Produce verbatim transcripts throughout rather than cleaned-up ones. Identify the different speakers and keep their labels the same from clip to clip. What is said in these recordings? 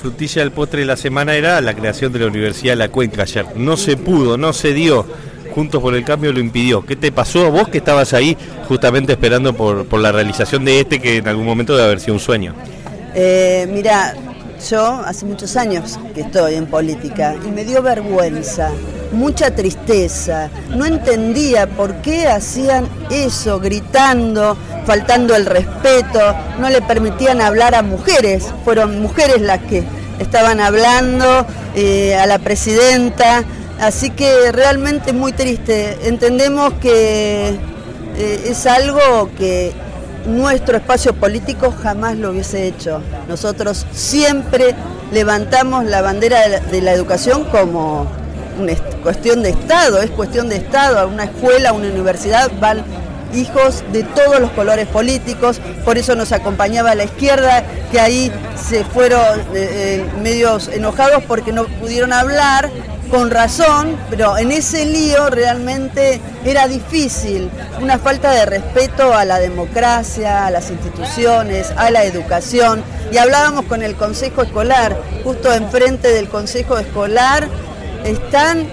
Speaker 1: Frutilla del postre de la semana era la creación de la Universidad de la Cuenca ayer. No se pudo, no se dio. Juntos por el Cambio lo impidió. ¿Qué te pasó a vos que estabas ahí justamente esperando por, por la realización de este que en algún momento debe haber sido un sueño?
Speaker 2: Eh, mira, yo hace muchos años que estoy en política y me dio vergüenza, mucha tristeza. No entendía por qué hacían eso, gritando, faltando el respeto, no le permitían hablar a mujeres. Fueron mujeres las que estaban hablando, eh, a la presidenta. Así que realmente muy triste. Entendemos que eh, es algo que nuestro espacio político jamás lo hubiese hecho. Nosotros siempre levantamos la bandera de la, de la educación como una cuestión de Estado, es cuestión de Estado. A una escuela, a una universidad van hijos de todos los colores políticos, por eso nos acompañaba la izquierda, que ahí se fueron eh, medios enojados porque no pudieron hablar, con razón, pero en ese lío realmente era difícil, una falta de respeto a la democracia, a las instituciones, a la educación, y hablábamos con el Consejo Escolar, justo enfrente del Consejo Escolar, están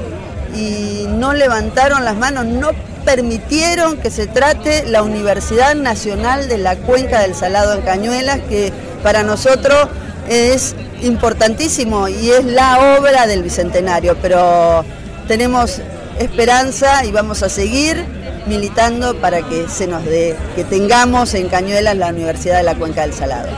Speaker 2: y no levantaron las manos, no permitieron que se trate la Universidad Nacional de la Cuenca del Salado en Cañuelas, que para nosotros es importantísimo y es la obra del Bicentenario, pero tenemos esperanza y vamos a seguir militando para que se nos dé, que tengamos en Cañuelas la Universidad de la Cuenca del Salado.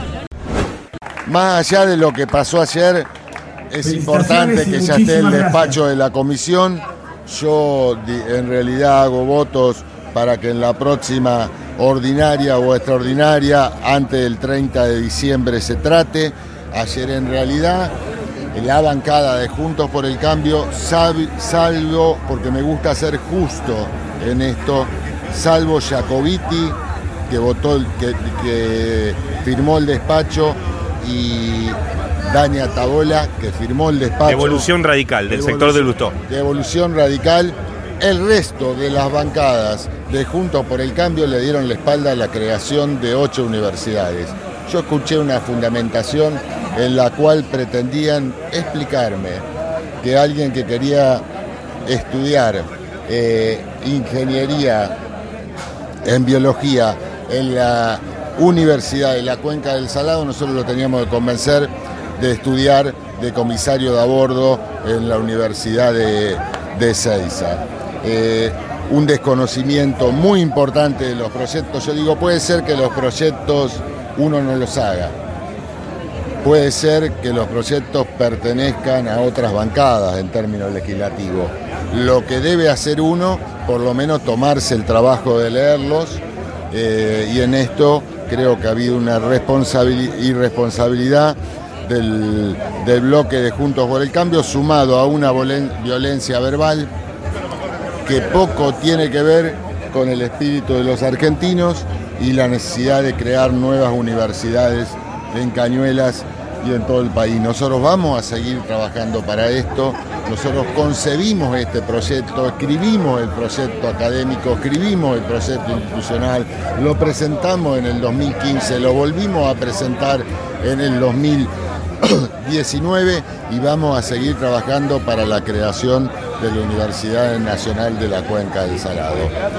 Speaker 3: Más allá de lo que pasó ayer, es importante que ya esté el despacho de la comisión. Yo en realidad hago votos para que en la próxima ordinaria o extraordinaria, antes del treinta de diciembre, se trate. Ayer en realidad la bancada de Juntos por el Cambio, salvo, porque me gusta ser justo en esto, salvo Jacobiti, que votó, que, que firmó el despacho, y Dania Tabola, que firmó el despacho.
Speaker 1: Evolución Radical, del
Speaker 3: Evolución,
Speaker 1: sector de Lustó.
Speaker 3: De Evolución Radical. El resto de las bancadas de Juntos por el Cambio le dieron la espalda a la creación de ocho universidades. Yo escuché una fundamentación en la cual pretendían explicarme que alguien que quería estudiar eh, ingeniería en biología en la Universidad de la Cuenca del Salado, nosotros lo teníamos que convencer de estudiar de comisario de a bordo en la Universidad de, de Ezeiza. Eh, un desconocimiento muy importante de los proyectos. Yo digo, puede ser que los proyectos uno no los haga. Puede ser que los proyectos pertenezcan a otras bancadas en términos legislativos. Lo que debe hacer uno, por lo menos tomarse el trabajo de leerlos, eh, y en esto creo que ha habido una responsabilidad, irresponsabilidad del, del bloque de Juntos por el Cambio, sumado a una violencia verbal que poco tiene que ver con el espíritu de los argentinos y la necesidad de crear nuevas universidades en Cañuelas y en todo el país. Nosotros vamos a seguir trabajando para esto. Nosotros concebimos este proyecto, escribimos el proyecto académico, escribimos el proyecto institucional, lo presentamos en el dos mil quince, lo volvimos a presentar en el dos mil diecinueve y vamos a seguir trabajando para la creación de la Universidad Nacional de la Cuenca del Salado.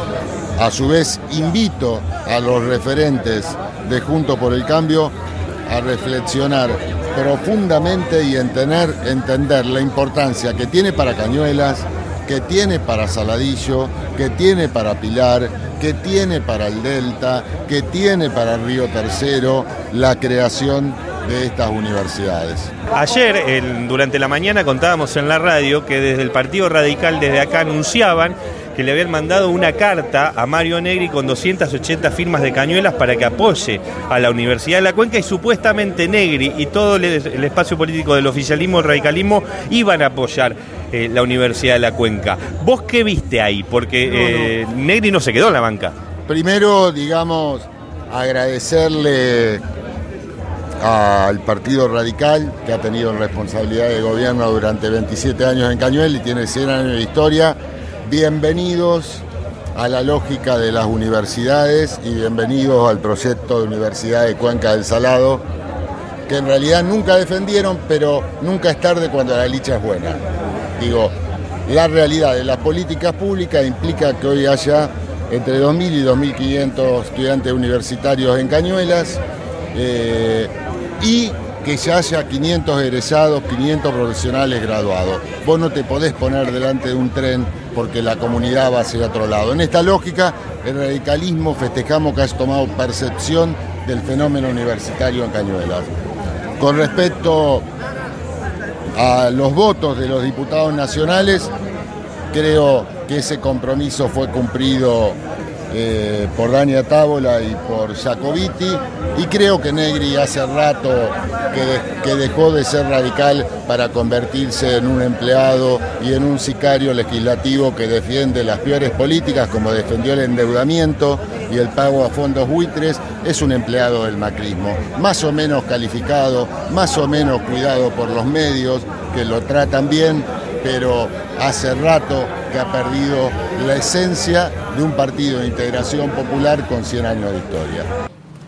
Speaker 3: A su vez, invito a los referentes de Juntos por el Cambio a reflexionar profundamente y entender, entender la importancia que tiene para Cañuelas, que tiene para Saladillo, que tiene para Pilar, que tiene para el Delta, que tiene para Río Tercero la creación de estas universidades.
Speaker 1: Ayer, el, durante la mañana, contábamos en la radio que desde el Partido Radical, desde acá, anunciaban que le habían mandado una carta a Mario Negri con doscientas ochenta firmas de Cañuelas para que apoye a la Universidad de la Cuenca, y supuestamente Negri y todo el, el espacio político del oficialismo, el radicalismo, iban a apoyar eh, la Universidad de la Cuenca. ¿Vos qué viste ahí? Porque no, no. Eh, Negri no se quedó en la banca.
Speaker 3: Primero, digamos, agradecerle al Partido Radical, que ha tenido responsabilidad de gobierno durante veintisiete años en Cañuelas y tiene cien años de historia. Bienvenidos a la lógica de las universidades y bienvenidos al proyecto de Universidad de Cuenca del Salado, que en realidad nunca defendieron, pero nunca es tarde cuando la licha es buena. Digo, la realidad de las políticas públicas implica que hoy haya entre dos mil y dos mil quinientos estudiantes universitarios en Cañuelas eh, y que ya haya quinientos egresados, quinientos profesionales graduados. Vos no te podés poner delante de un tren porque la comunidad va hacia otro lado. En esta lógica, el radicalismo festejamos que has tomado percepción del fenómeno universitario en Cañuelas. Con respecto a los votos de los diputados nacionales, creo que ese compromiso fue cumplido eh, por Dania Távola y por Jacobiti, y creo que Negri hace rato que, de, que dejó de ser radical para convertirse en un empleado y en un sicario legislativo que defiende las peores políticas, como defendió el endeudamiento y el pago a fondos buitres. Es un empleado del macrismo, más o menos calificado, más o menos cuidado por los medios, que lo tratan bien, pero hace rato que ha perdido la esencia de un partido de integración popular con cien años de historia.